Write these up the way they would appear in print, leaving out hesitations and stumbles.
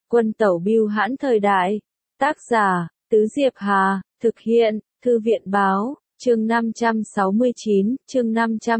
Quân tẩu bưu hãn thời đại. Tác giả, Tứ Diệp Hà, thực hiện, Thư viện báo, chương 569, chương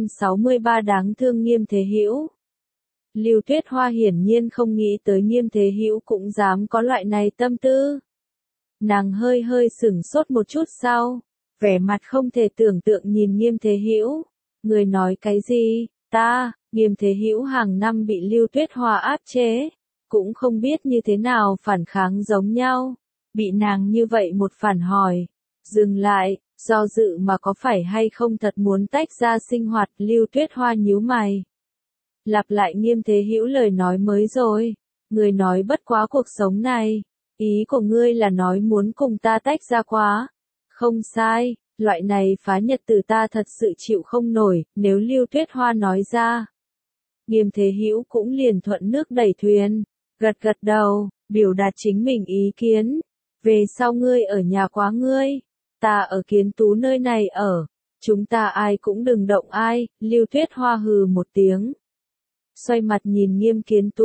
563 đáng thương Nghiêm Thế Hữu. Lưu Tuyết Hoa hiển nhiên không nghĩ tới Nghiêm Thế Hữu cũng dám có loại này tâm tư. Nàng hơi sửng sốt một chút sau, vẻ mặt không thể tưởng tượng nhìn Nghiêm Thế Hữu. Người nói cái gì? Nghiêm Thế Hữu hàng năm bị Lưu Tuyết Hoa áp chế, cũng không biết như thế nào phản kháng giống nhau. Bị nàng như vậy một phản hỏi, dừng lại, do dự mà có phải hay không thật muốn tách ra sinh hoạt. Lưu Tuyết Hoa nhíu mày. Lặp lại Nghiêm Thế Hữu lời nói mới rồi, người nói bất quá cuộc sống này, ý của ngươi là nói muốn cùng ta tách ra quá. Không sai, loại này phá nhật tử ta thật sự chịu không nổi, nếu Lưu Tuyết Hoa nói ra. Nghiêm Thế Hữu cũng liền thuận nước đẩy thuyền, gật đầu, biểu đạt chính mình ý kiến. Về sau ngươi ở nhà quá ngươi, ta ở Kiến Tú nơi này ở, chúng ta ai cũng đừng động ai. Lưu Tuyết Hoa hừ một tiếng, xoay mặt nhìn Nghiêm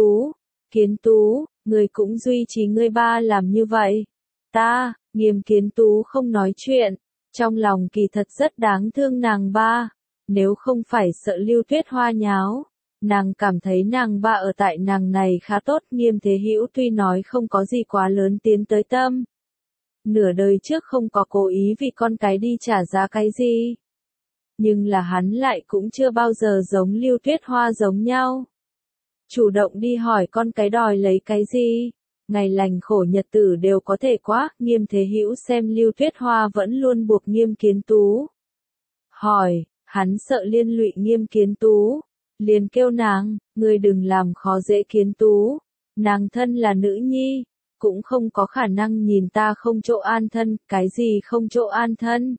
Kiến Tú, ngươi cũng duy trì ngươi ba làm như vậy. Nghiêm Kiến Tú không nói chuyện, trong lòng kỳ thật rất đáng thương nàng ba, nếu không phải sợ Lưu Tuyết Hoa nháo. Nàng cảm thấy nàng ba ở tại nàng này khá tốt. Nghiêm Thế Hữu tuy nói không có gì quá lớn tiến tới tâm, nửa đời trước không có cố ý vì con cái đi trả giá cái gì, nhưng là hắn lại cũng chưa bao giờ giống Lưu Tuyết Hoa giống nhau, chủ động đi hỏi con cái đòi lấy cái gì. Ngày lành khổ nhật tử đều có thể quá. Nghiêm Thế Hữu xem Lưu Tuyết Hoa vẫn luôn buộc Nghiêm Kiến Tú hỏi, hắn sợ liên lụy Nghiêm Kiến Tú, liền kêu nàng, ngươi đừng làm khó dễ Kiến Tú, nàng thân là nữ nhi, cũng không có khả năng nhìn ta không chỗ an thân. Cái gì không chỗ an thân?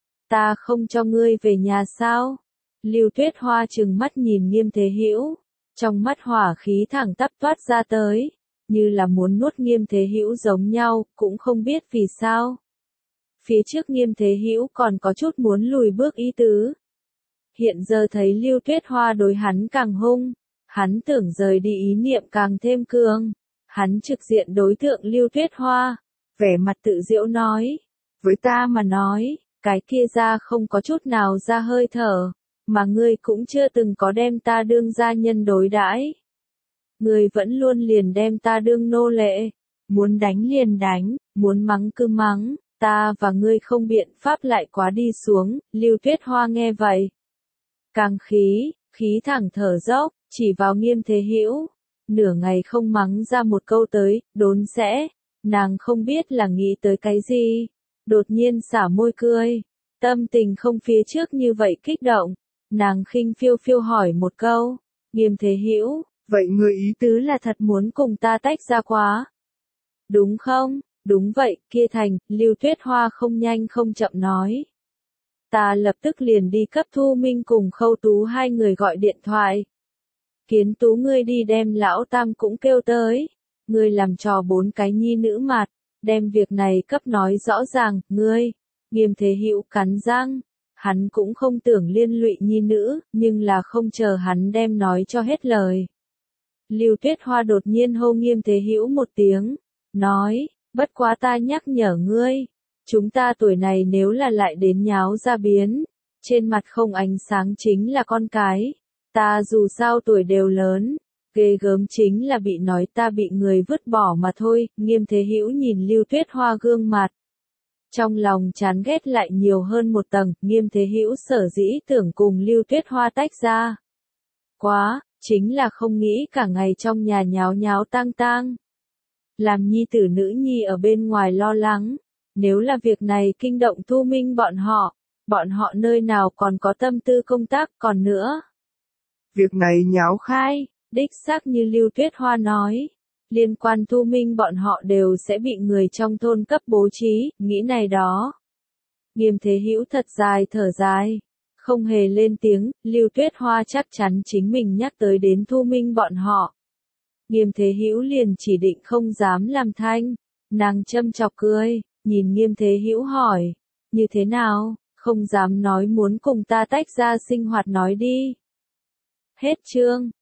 Ta không cho ngươi về nhà sao? Lưu Tuyết Hoa trừng mắt nhìn Nghiêm Thế Hữu, trong mắt hỏa khí thẳng tắp toát ra tới, như là muốn nuốt Nghiêm Thế Hữu giống nhau, cũng không biết vì sao. Phía trước Nghiêm Thế Hữu còn có chút muốn lùi bước ý tứ. Hiện giờ thấy Lưu Tuyết Hoa đối hắn càng hung, hắn tưởng rời đi ý niệm càng thêm cường. Hắn trực diện đối tượng Lưu Tuyết Hoa, vẻ mặt tự giễu nói, với ta mà nói, cái kia ra không có chút nào ra hơi thở, mà ngươi cũng chưa từng có đem ta đương gia nhân đối đãi. Ngươi vẫn luôn liền đem ta đương nô lệ, muốn đánh liền đánh, muốn mắng cứ mắng, ta và ngươi không biện pháp lại quá đi xuống. Lưu Tuyết Hoa nghe vậy, càng khí thẳng thở dốc, chỉ vào Nghiêm Thế Hữu, nửa ngày không mắng ra một câu tới. Đốn sẽ, nàng không biết là nghĩ tới cái gì, đột nhiên xả môi cười, tâm tình không phía trước như vậy kích động, nàng khinh phiêu hỏi một câu, Nghiêm Thế Hữu, vậy ngươi ý tứ là thật muốn cùng ta tách ra quá, đúng không? Đúng vậy, kia thành. Lưu Tuyết Hoa không nhanh không chậm nói. Ta lập tức liền đi cấp Thu Minh cùng Khâu Tú hai người gọi điện thoại. Kiến Tú ngươi đi đem lão tam cũng kêu tới. Ngươi làm trò bốn cái nhi nữ mặt, đem việc này cấp nói rõ ràng. Ngươi, Nghiêm Thế Hữu cắn răng, hắn cũng không tưởng liên lụy nhi nữ, nhưng là không chờ hắn đem nói cho hết lời. Lưu Tuyết Hoa đột nhiên hô Nghiêm Thế Hữu một tiếng, nói, bất quá ta nhắc nhở ngươi, chúng ta tuổi này nếu là lại đến nháo ra biến, trên mặt không ánh sáng chính là con cái. Ta dù sao tuổi đều lớn, ghê gớm chính là bị nói ta bị người vứt bỏ mà thôi. Nghiêm Thế Hữu nhìn Lưu Tuyết Hoa gương mặt, trong lòng chán ghét lại nhiều hơn một tầng. Nghiêm Thế Hữu sở dĩ tưởng cùng Lưu Tuyết Hoa tách ra quá, chính là không nghĩ cả ngày trong nhà nháo nháo tang. Làm nhi tử nữ nhi ở bên ngoài lo lắng, nếu là việc này kinh động Thu Minh bọn họ nơi nào còn có tâm tư công tác. Còn nữa, việc này nháo khai, đích xác như Lưu Tuyết Hoa nói, liên quan Thu Minh bọn họ đều sẽ bị người trong thôn cấp bố trí. Nghĩ này đó, Nghiêm Thế Hữu thật dài thở dài, không hề lên tiếng. Lưu Tuyết Hoa chắc chắn chính mình nhắc tới đến Thu Minh bọn họ, Nghiêm Thế Hữu liền chỉ định không dám làm thanh. Nàng châm chọc cười, nhìn Nghiêm Thế Hữu hỏi, như thế nào, không dám nói muốn cùng ta tách ra sinh hoạt nói đi. Hết chương.